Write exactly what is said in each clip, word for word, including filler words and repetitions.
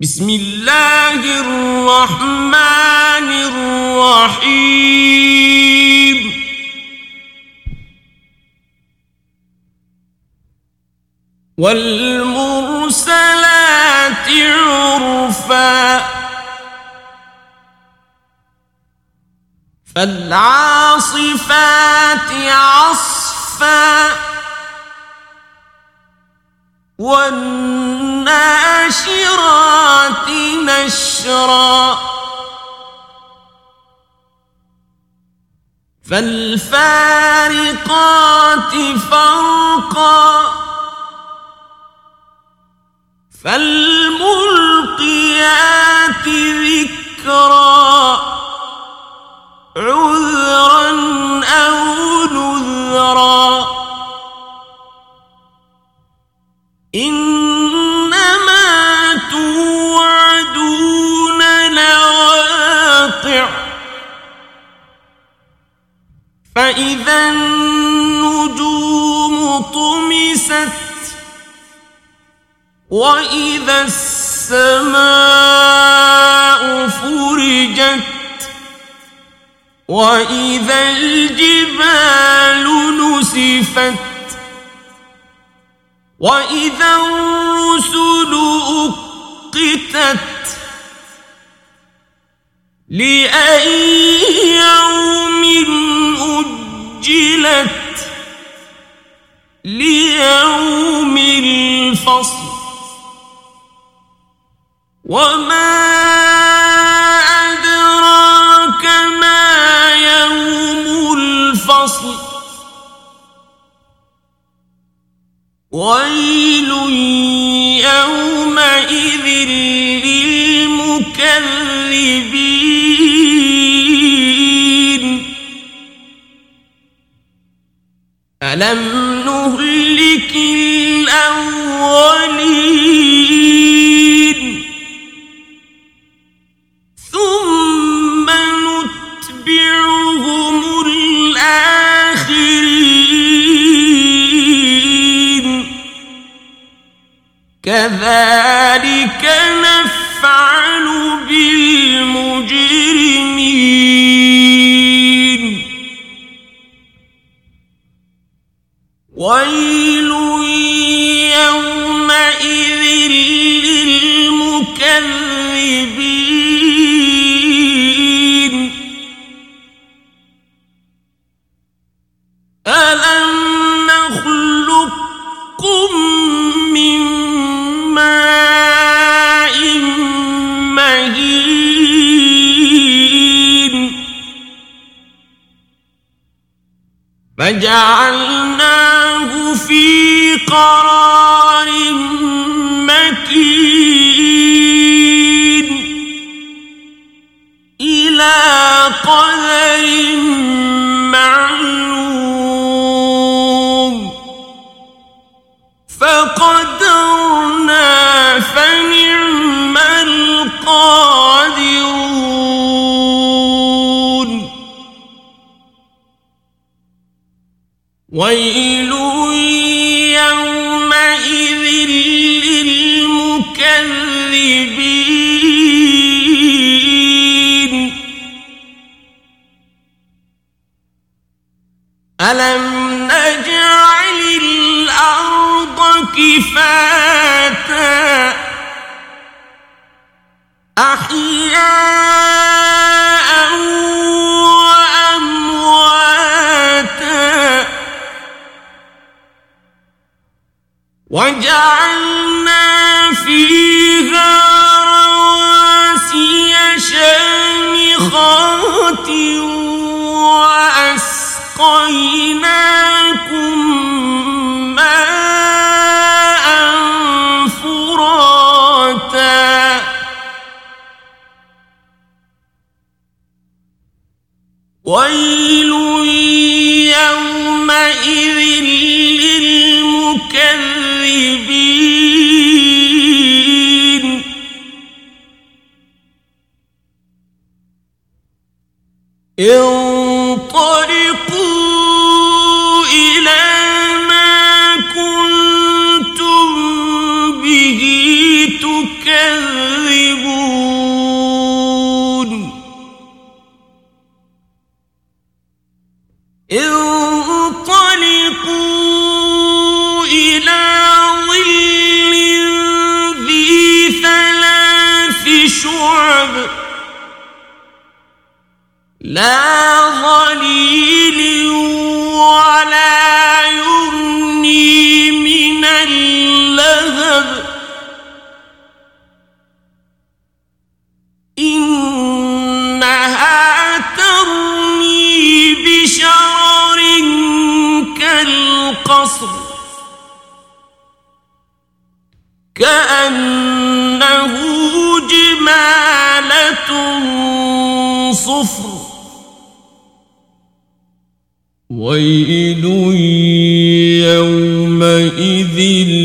بسم الله الرحمن الرحيم والمرسلات عرفا فالعاصفات عصفا والناشرات نشرا فالفارقات فرقا فالملقيات ذكرا عذرا أو نذرا إنما توعدون لواقع فإذا النجوم طمست وإذا السماء فرجت وإذا الجبال نسفت وإذا الرسل أقتت لأي يوم أجلت ليوم الفصل وما أدراك ما يوم الفصل ويل يومئذ للمكذبين ألم نهلك الأولين ثم نتبعهم الآخرين كذلك نفعل بالمجرمين ويل يومئذ للمكذبين ألم نخلقكم من ماء مهين فجعلناه في قرار مكين إلى قدر معلوم فقدرنا فنعم القادرون ويل يومئذ للمكذبين ألم نجعل الأرض كفاتا أحياء وأمواتا وجعلنا فيها رواسي شامخات وأسقيناكم ماء فراتا ويل يومئذ للمكذبين انطلقوا إلى ما كنتم به تكذبون شعب لا ظليل ولا يغني من اللهب إنها ترمي بشرر كالقصر كأنه جمالة صفر ويل يومئذ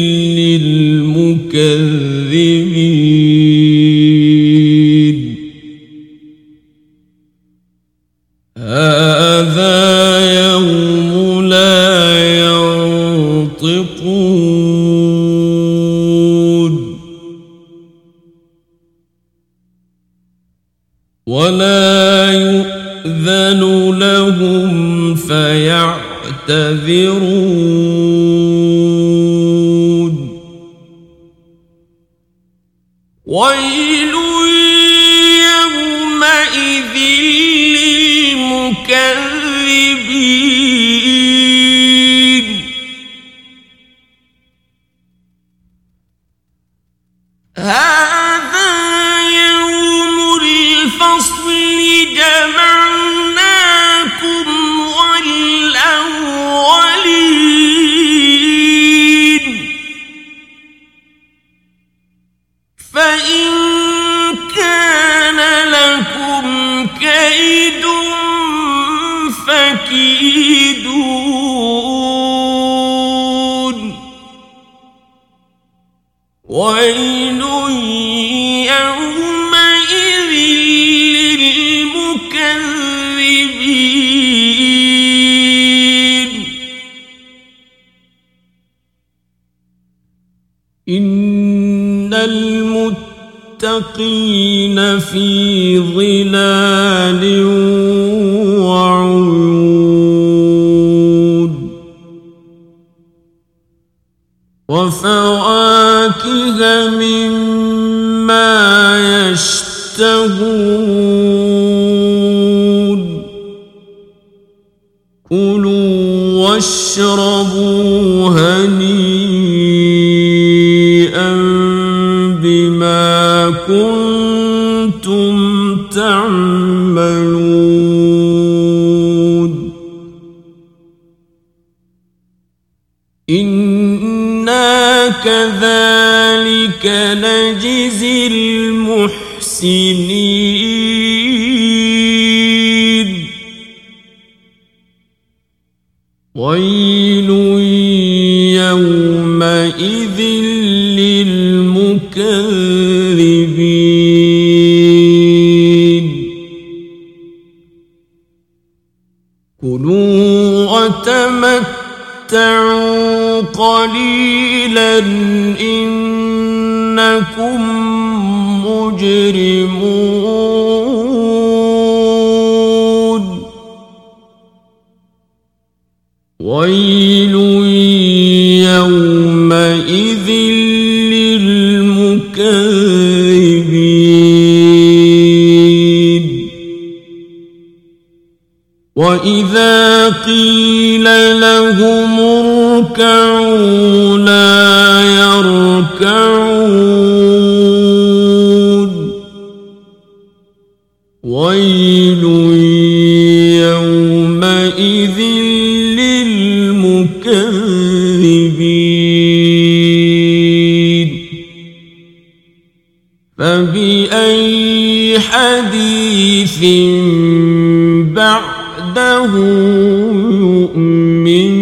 للمكذبين هذا يوم لا ينطقون ولا يؤذن لهم فيعتذرون ويل يومئذ للمكذبين هذا يوم الفصل جمعناكم والأولين فإن كان لكم كيد فكيدون ويل يومئذ للمكذبين إن المتقين في ظلال وعيون وفواكه مما يشتهون كلوا واشربوا هنيئا بما كنتم تعملون إنا كذلك نجزي المحسنين ويل يومئذ للمكذبين كلوا وتمتعوا قليلا إنكم مجرمون ويل يومئذ للمكذبين وإذا قيل لهم اركعوا لا يركعون ويل يومئذ للمكذبين فبأي حديث بعده يؤمنون